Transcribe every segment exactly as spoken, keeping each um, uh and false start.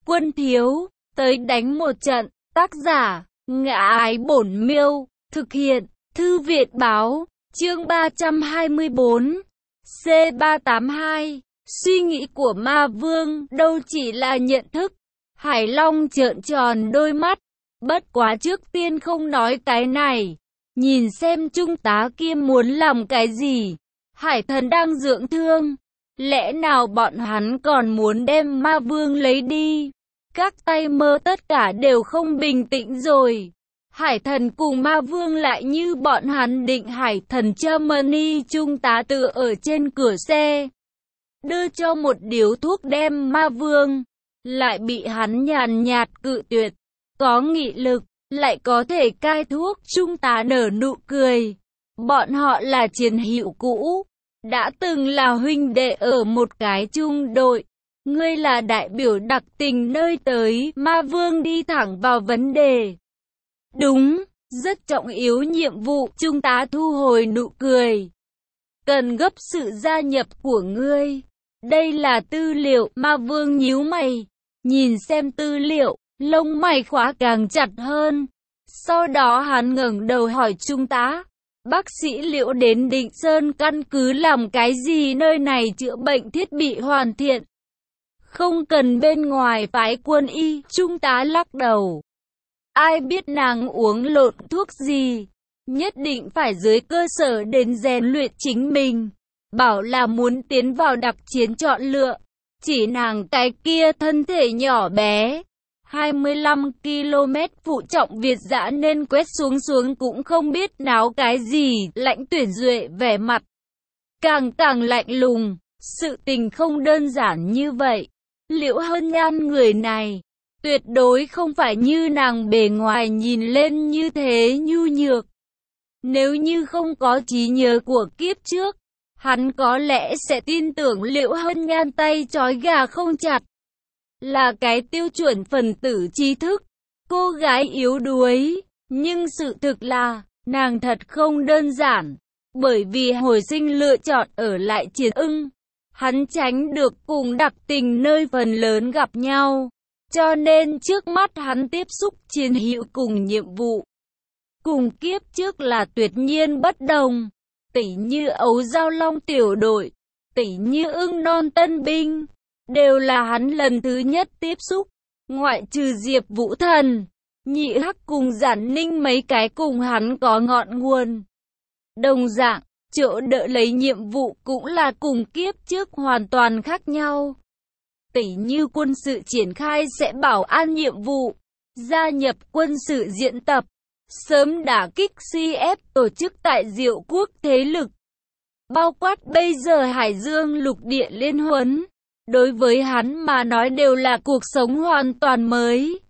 Quân thiếu, tới đánh một trận. Tác giả, Ngã Ái Bổn Miêu. Thực hiện, Thư viện báo. Chương ba trăm hai mươi bốn. C ba tám hai. Suy nghĩ của ma vương đâu chỉ là nhận thức. Hải Long trợn tròn đôi mắt. Bất quá trước tiên không nói cái này. Nhìn xem trung tá kia muốn làm cái gì. Hải thần đang dưỡng thương. Lẽ nào bọn hắn còn muốn đem ma vương lấy đi? Các tay mơ tất cả đều không bình tĩnh rồi. Hải thần cùng ma vương lại như bọn hắn định. Hải thần Germany trung tá tự ở trên cửa xe. Đưa cho một điếu thuốc đem ma vương. Lại bị hắn nhàn nhạt cự tuyệt. Có nghị lực, lại có thể cai thuốc. Trung tá nở nụ cười. Bọn họ là chiến hữu cũ. Đã từng là huynh đệ ở một cái trung đội. Ngươi là đại biểu đặc tình nơi tới. Ma vương đi thẳng vào vấn đề. Đúng, rất trọng yếu nhiệm vụ. Trung tá thu hồi nụ cười. Cần gấp sự gia nhập của ngươi. Đây là tư liệu. Ma vương nhíu mày. Nhìn xem tư liệu, lông mày khóa càng chặt hơn. Sau đó hắn ngẩng đầu hỏi trung tá. Bác sĩ Liễu đến Định Sơn căn cứ làm cái gì? Nơi này chữa bệnh thiết bị hoàn thiện. Không cần bên ngoài phái quân y. Trung tá lắc đầu. Ai biết nàng uống lộn thuốc gì. Nhất định phải dưới cơ sở đến rèn luyện chính mình. Bảo là muốn tiến vào đặc chiến chọn lựa. Chỉ nàng cái kia thân thể nhỏ bé. hai mươi lăm ki lô mét phụ trọng Việt dã nên quét xuống xuống cũng không biết náo cái gì. Lãnh Tuyển Duệ vẻ mặt càng càng lạnh lùng. Sự tình không đơn giản như vậy. Liễu Hân Nhan người này tuyệt đối không phải như nàng bề ngoài nhìn lên như thế nhu nhược. Nếu như không có trí nhớ của kiếp trước, hắn có lẽ sẽ tin tưởng Liễu Hân Nhan tay trói gà không chặt. Là cái tiêu chuẩn phần tử trí thức, cô gái yếu đuối. Nhưng sự thực là, nàng thật không đơn giản. Bởi vì hồi sinh lựa chọn ở lại Chiến Ưng, hắn tránh được cùng đặc tình nơi phần lớn gặp nhau. Cho nên trước mắt hắn tiếp xúc chiến hữu cùng nhiệm vụ. Cùng kiếp trước là tuyệt nhiên bất đồng. Tỉ như Ấu Giao Long tiểu đội, tỉ như Ưng Non tân binh. Đều là hắn lần thứ nhất tiếp xúc. Ngoại trừ Diệp Vũ Thần, Nhị Hắc cùng Giản Ninh mấy cái cùng hắn có ngọn nguồn. Đồng dạng, chỗ đỡ lấy nhiệm vụ cũng là cùng kiếp trước hoàn toàn khác nhau. Tỉ như quân sự triển khai sẽ bảo an nhiệm vụ, gia nhập quân sự diễn tập, sớm đả kích xê ép tổ chức tại Diệu Quốc thế lực. Bao quát bây giờ Hải Dương lục địa liên huấn. Đối với hắn mà nói đều là cuộc sống hoàn toàn mới.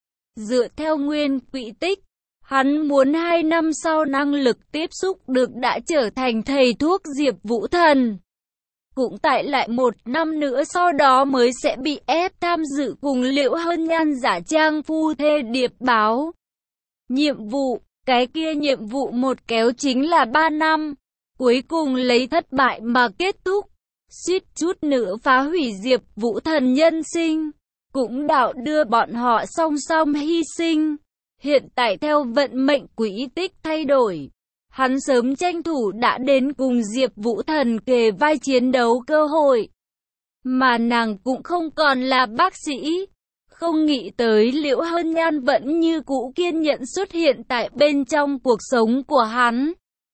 Dựa theo nguyên quỹ tích, hắn muốn hai năm sau năng lực tiếp xúc được đã trở thành thầy thuốc Diệp Vũ Thần. Cũng tại lại một năm nữa sau đó mới sẽ bị ép tham dự cùng Liễu Hân Nhan giả trang phu thê điệp báo. Nhiệm vụ, cái kia nhiệm vụ một kéo chính là ba năm. Cuối cùng lấy thất bại mà kết thúc. Suýt chút nữa phá hủy Diệp Vũ Thần nhân sinh, cũng đạo đưa bọn họ song song hy sinh. Hiện tại theo vận mệnh quỹ tích thay đổi, hắn sớm tranh thủ đã đến cùng Diệp Vũ Thần kề vai chiến đấu cơ hội. Mà nàng cũng không còn là bác sĩ. Không nghĩ tới Liễu Hân Nhan vẫn như cũ kiên nhẫn xuất hiện tại bên trong cuộc sống của hắn.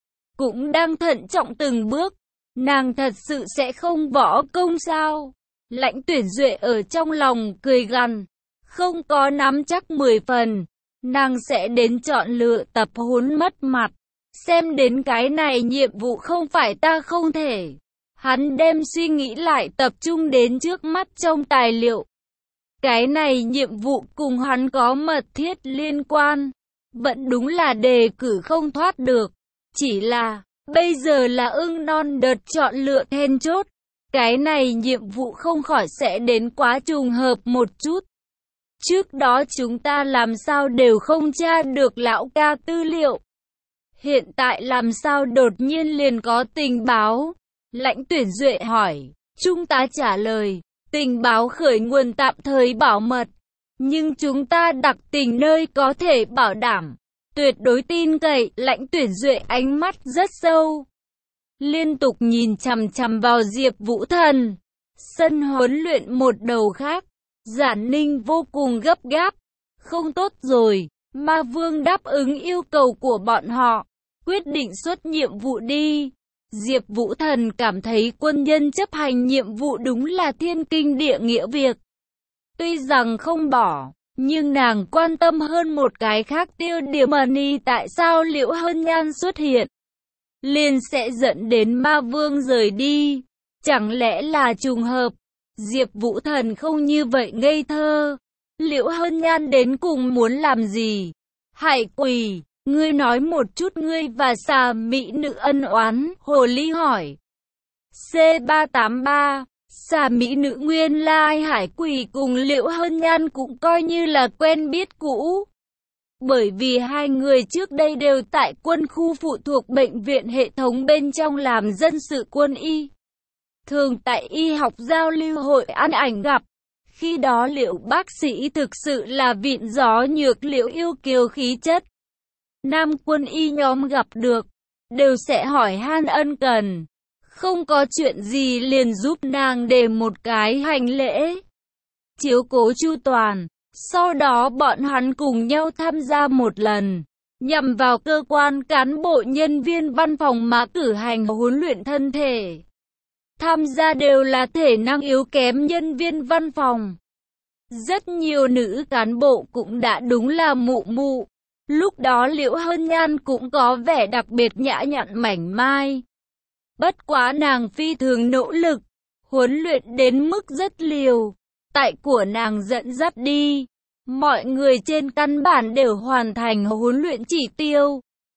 Cũng đang thận trọng từng bước. Nàng thật sự sẽ không võ công sao? Lãnh Tuyển Duệ ở trong lòng cười gằn. Không có nắm chắc mười phần. Nàng sẽ đến chọn lựa tập huấn mất mặt. Xem đến cái này nhiệm vụ không phải ta không thể. Hắn đem suy nghĩ lại tập trung đến trước mắt trong tài liệu. Cái này nhiệm vụ cùng hắn có mật thiết liên quan. Vẫn đúng là đề cử không thoát được. Chỉ là bây giờ là Ưng Non đợt chọn lựa then chốt. Cái này nhiệm vụ không khỏi sẽ đến quá trùng hợp một chút. Trước đó chúng ta làm sao đều không tra được lão ca tư liệu. Hiện tại làm sao đột nhiên liền có tình báo? Lãnh Tuyển Duệ hỏi. Trung tá trả lời. Tình báo khởi nguồn tạm thời bảo mật. nhưng chúng ta đặc tình nơi có thể bảo đảm, tuyệt đối tin cậy. Lãnh Tuyển Duệ ánh mắt rất sâu, liên tục nhìn chằm chằm vào Diệp Vũ Thần. Sân huấn luyện một đầu khác, Giản Ninh vô cùng gấp gáp. Không tốt rồi, Ma Vương đáp ứng yêu cầu của bọn họ, quyết định xuất nhiệm vụ đi. Diệp Vũ Thần cảm thấy quân nhân chấp hành nhiệm vụ đúng là thiên kinh địa nghĩa việc. Tuy rằng không bỏ, nhưng nàng quan tâm hơn một cái khác. Tiêu điểm Mani tại sao Liễu Hân Nhan xuất hiện liền sẽ dẫn đến Ma Vương rời đi? Chẳng lẽ là trùng hợp? Diệp Vũ Thần không như vậy ngây thơ. Liễu Hân Nhan đến cùng muốn làm gì? Hải Quỳ, ngươi nói một chút ngươi và xà mỹ nữ ân oán. Hồ Ly hỏi. C ba tám ba, xà mỹ nữ nguyên lai Hải Quỳ cùng Liễu Hân Nhan cũng coi như là quen biết cũ. Bởi vì hai người trước đây đều tại quân khu phụ thuộc bệnh viện hệ thống bên trong làm dân sự quân y. Thường tại y học giao lưu hội ăn ảnh gặp. Khi đó Liễu bác sĩ thực sự là vịn gió nhược Liễu yêu kiều khí chất. Nam quân y nhóm gặp được, đều sẽ hỏi han ân cần. Không có chuyện gì liền giúp nàng để một cái hành lễ, chiếu cố chu toàn. Sau đó bọn hắn cùng nhau tham gia một lần, nhằm vào cơ quan cán bộ nhân viên văn phòng mà cử hành huấn luyện thân thể. Tham gia đều là thể năng yếu kém nhân viên văn phòng. Rất nhiều nữ cán bộ cũng đã đúng là mụ mụ. Lúc đó Liễu Hân Nhan cũng có vẻ đặc biệt nhã nhặn mảnh mai. Bất quá nàng phi thường nỗ lực, huấn luyện đến mức rất liều. Tại của nàng dẫn dắt đi, mọi người trên căn bản đều hoàn thành huấn luyện chỉ tiêu.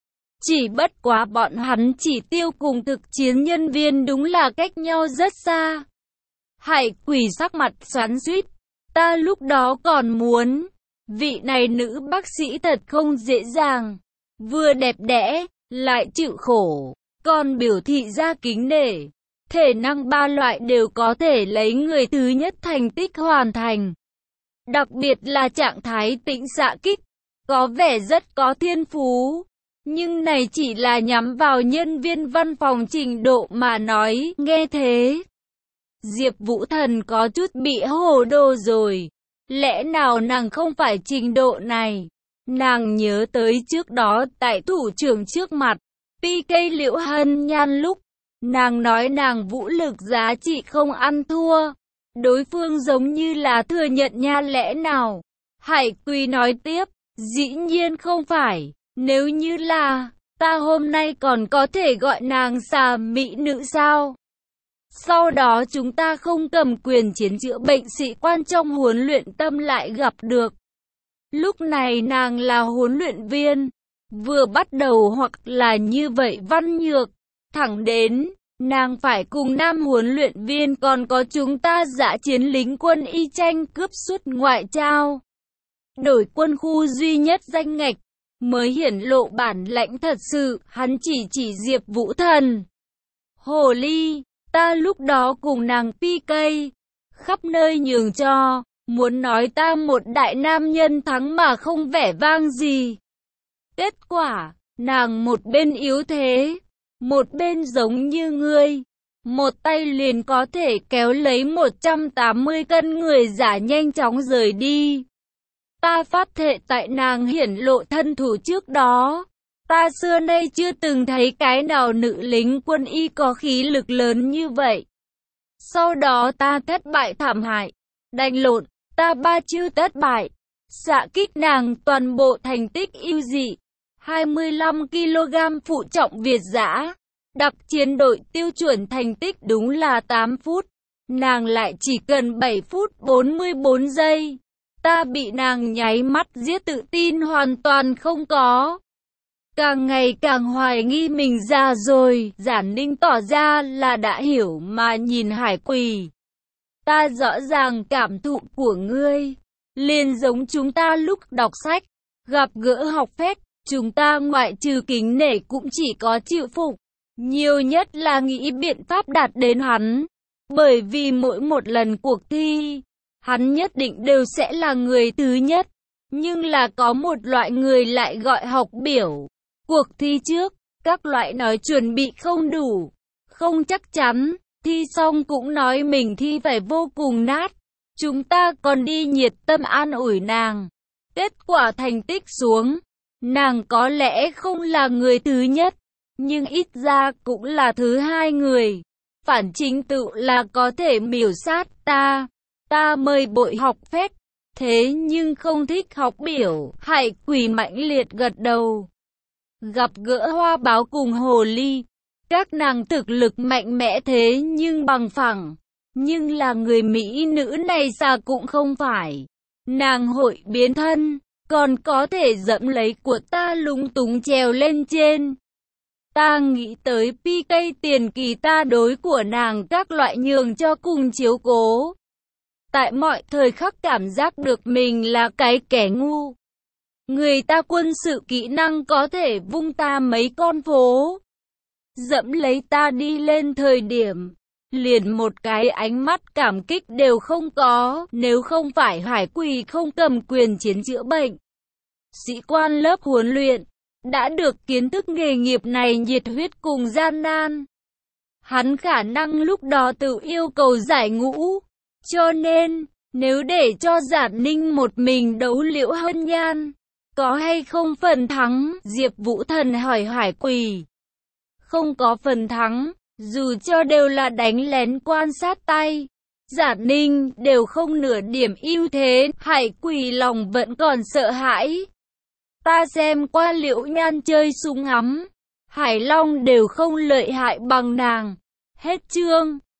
Chỉ bất quá bọn hắn chỉ tiêu cùng thực chiến nhân viên đúng là cách nhau rất xa. Hải Quỳ sắc mặt xoắn xuýt, ta lúc đó còn muốn, vị này nữ bác sĩ thật không dễ dàng, vừa đẹp đẽ, lại chịu khổ, còn biểu thị ra kính nể. Thể năng ba loại đều có thể lấy người thứ nhất thành tích hoàn thành. Đặc biệt là trạng thái tĩnh xạ kích, có vẻ rất có thiên phú. Nhưng này chỉ là nhắm vào nhân viên văn phòng trình độ mà nói, nghe thế. Diệp Vũ Thần có chút bị hồ đồ rồi. Lẽ nào nàng không phải trình độ này? Nàng nhớ tới trước đó tại thủ trưởng trước mặt, pê ca Liễu Hân Nhan lúc, nàng nói nàng vũ lực giá trị không ăn thua. Đối phương giống như là thừa nhận nha, lẽ nào? Hải Quỳ nói tiếp, dĩ nhiên không phải. Nếu như là, ta hôm nay còn có thể gọi nàng xà mỹ nữ sao? Sau đó chúng ta không cầm quyền chiến chữa bệnh sĩ quan trong huấn luyện tâm lại gặp được. Lúc này nàng là huấn luyện viên, vừa bắt đầu hoặc là như vậy Văn Nhược, thẳng đến, nàng phải cùng nam huấn luyện viên còn có chúng ta dã chiến lính quân y tranh cướp suất ngoại trao. Đổi quân khu duy nhất danh ngạch, mới hiển lộ bản lãnh thật sự, hắn chỉ chỉ Diệp Vũ Thần. Hồ Ly, ta lúc đó cùng nàng pê ca, khắp nơi nhường cho, muốn nói ta một đại nam nhân thắng mà không vẻ vang gì. Kết quả, nàng một bên yếu thế, một bên giống như ngươi, một tay liền có thể kéo lấy một trăm tám mươi cân người giả nhanh chóng rời đi. Ta phát thệ tại nàng hiển lộ thân thủ trước đó, ta xưa nay chưa từng thấy cái nào nữ lính quân y có khí lực lớn như vậy. Sau đó ta thất bại thảm hại, đánh lộn, ta ba chiêu thất bại, xạ kích nàng toàn bộ thành tích ưu dị, hai mươi lăm ki lô gam phụ trọng Việt dã, đặc chiến đội tiêu chuẩn thành tích đúng là tám phút, nàng lại chỉ cần bảy phút bốn mươi bốn giây. Ta bị nàng nháy mắt giết, tự tin hoàn toàn không có. Càng ngày càng hoài nghi mình già rồi. Giản Ninh tỏ ra là đã hiểu mà nhìn Hải Quỳ. Ta rõ ràng cảm thụ của ngươi, liền giống chúng ta lúc đọc sách, gặp gỡ học phép, chúng ta ngoại trừ kính nể cũng chỉ có chịu phục, nhiều nhất là nghĩ biện pháp đạt đến hắn. Bởi vì mỗi một lần cuộc thi, hắn nhất định đều sẽ là người thứ nhất. Nhưng là có một loại người lại gọi học biểu. Cuộc thi trước, các loại nói chuẩn bị không đủ, không chắc chắn, thi xong cũng nói mình thi phải vô cùng nát. Chúng ta còn đi nhiệt tâm an ủi nàng. Kết quả thành tích xuống, nàng có lẽ không là người thứ nhất, nhưng ít ra cũng là thứ hai người. Phản chính tự là có thể miểu sát ta. Ta mời bội học phép, thế nhưng không thích học biểu. Hải Quỳ mãnh liệt gật đầu. Gặp gỡ Hoa Báo cùng Hồ Ly, các nàng thực lực mạnh mẽ thế nhưng bằng phẳng. Nhưng là người mỹ nữ này xa cũng không phải. Nàng hội biến thân, còn có thể dẫm lấy của ta lúng túng trèo lên trên. Ta nghĩ tới pê ca tiền kỳ ta đối của nàng các loại nhường cho cùng chiếu cố. Tại mọi thời khắc cảm giác được mình là cái kẻ ngu. Người ta quân sự kỹ năng có thể vung ta mấy con phố. Dẫm lấy ta đi lên thời điểm, liền một cái ánh mắt cảm kích đều không có. Nếu không phải Hải Quỳ không cầm quyền chiến chữa bệnh, sĩ quan lớp huấn luyện, đã được kiến thức nghề nghiệp này nhiệt huyết cùng gian nan, hắn khả năng lúc đó tự yêu cầu giải ngũ. Cho nên, nếu để cho Giản Ninh một mình đấu Liễu Hân Nhan, có hay không phần thắng? Diệp Vũ Thần hỏi Hải Quỳ. Không có phần thắng, dù cho đều là đánh lén quan sát tay, Giản Ninh đều không nửa điểm ưu thế. Hải Quỳ lòng vẫn còn sợ hãi. Ta xem qua Liễu Nhan chơi súng ngắm, Hải Long đều không lợi hại bằng nàng. Hết chương.